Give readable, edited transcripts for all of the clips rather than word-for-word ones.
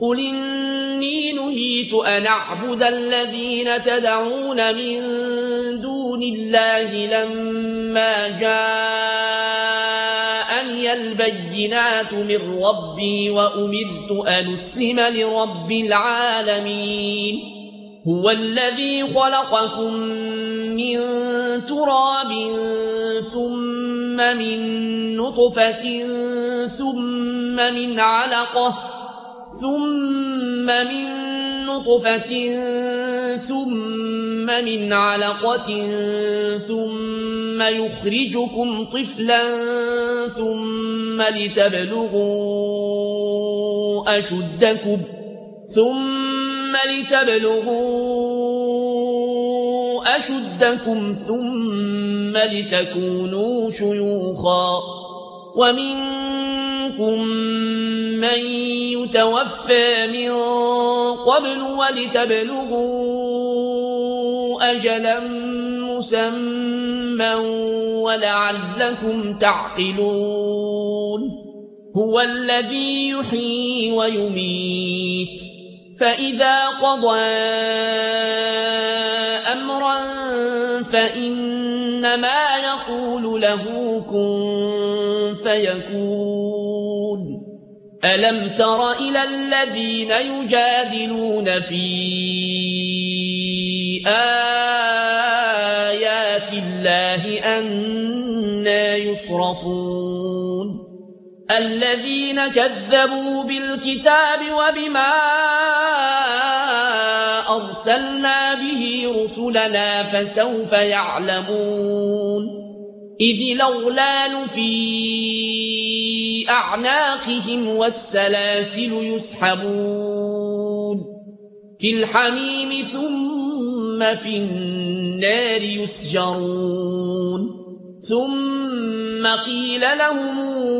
قل إني نهيت أن أعبد الذين تدعون من دون الله لما جاءني البينات من ربي وأمرت أن أسلم لرب العالمين هو الذي خلقكم من تراب ثم من نطفة ثم من علقة ثم يخرجكم طفلا ثم لتبلغوا أشدكم ثم لتكونوا شيوخا ومنكم من يتوفى من قبل ولتبلغوا أجلا مسمى ولعلكم تعقلون هو الذي يحيي ويميت فإذا قضى أمرا فإنما يقول له كن فيكون ألم تر إلى الذين يجادلون في آيات الله أنى يصرفون الذين كذبوا بالكتاب وبما أرسلنا به رسلنا فسوف يعلمون إذ الأغلال في أعناقهم والسلاسل يسحبون في الحميم ثم في النار يسجرون ثم قيل لهم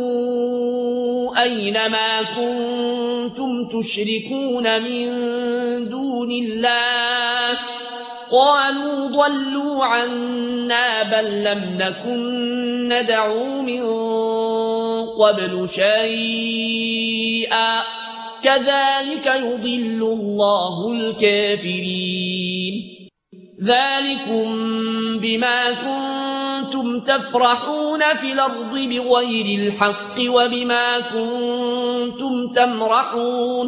أين ما كنتم تشركون من دون الله قالوا ضلوا عنا بل لم نكن ندعو من قبل شيئا كذلك يضل الله الكافرين ذلكم بما كنتم تفرحون في الأرض بغير الحق وبما كنتم تمرحون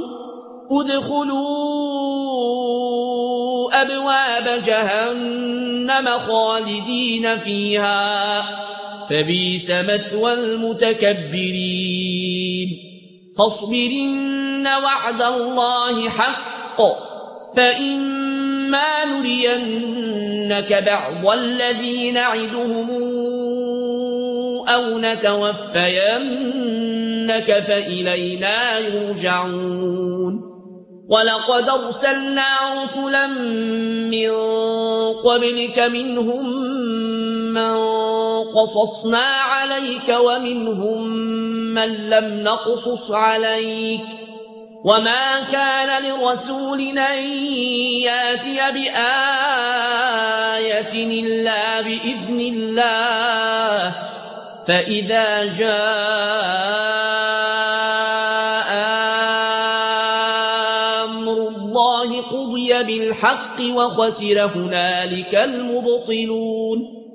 ادخلوا أبواب جهنم خالدين فيها فبئس مثوى المتكبرين فاصبر إن وعد الله حق فإما نرينك بعض الذي نعدهم أو نتوفينك فإلينا يرجعون ولقد أرسلنا رسلا من قبلك منهم من قصصنا عليك ومنهم من لم نقصص عليك وما كان لرسول أن يأتي بآية إلا بإذن الله فإذا جاء أمر الله قضي بالحق وخسر هنالك المبطلون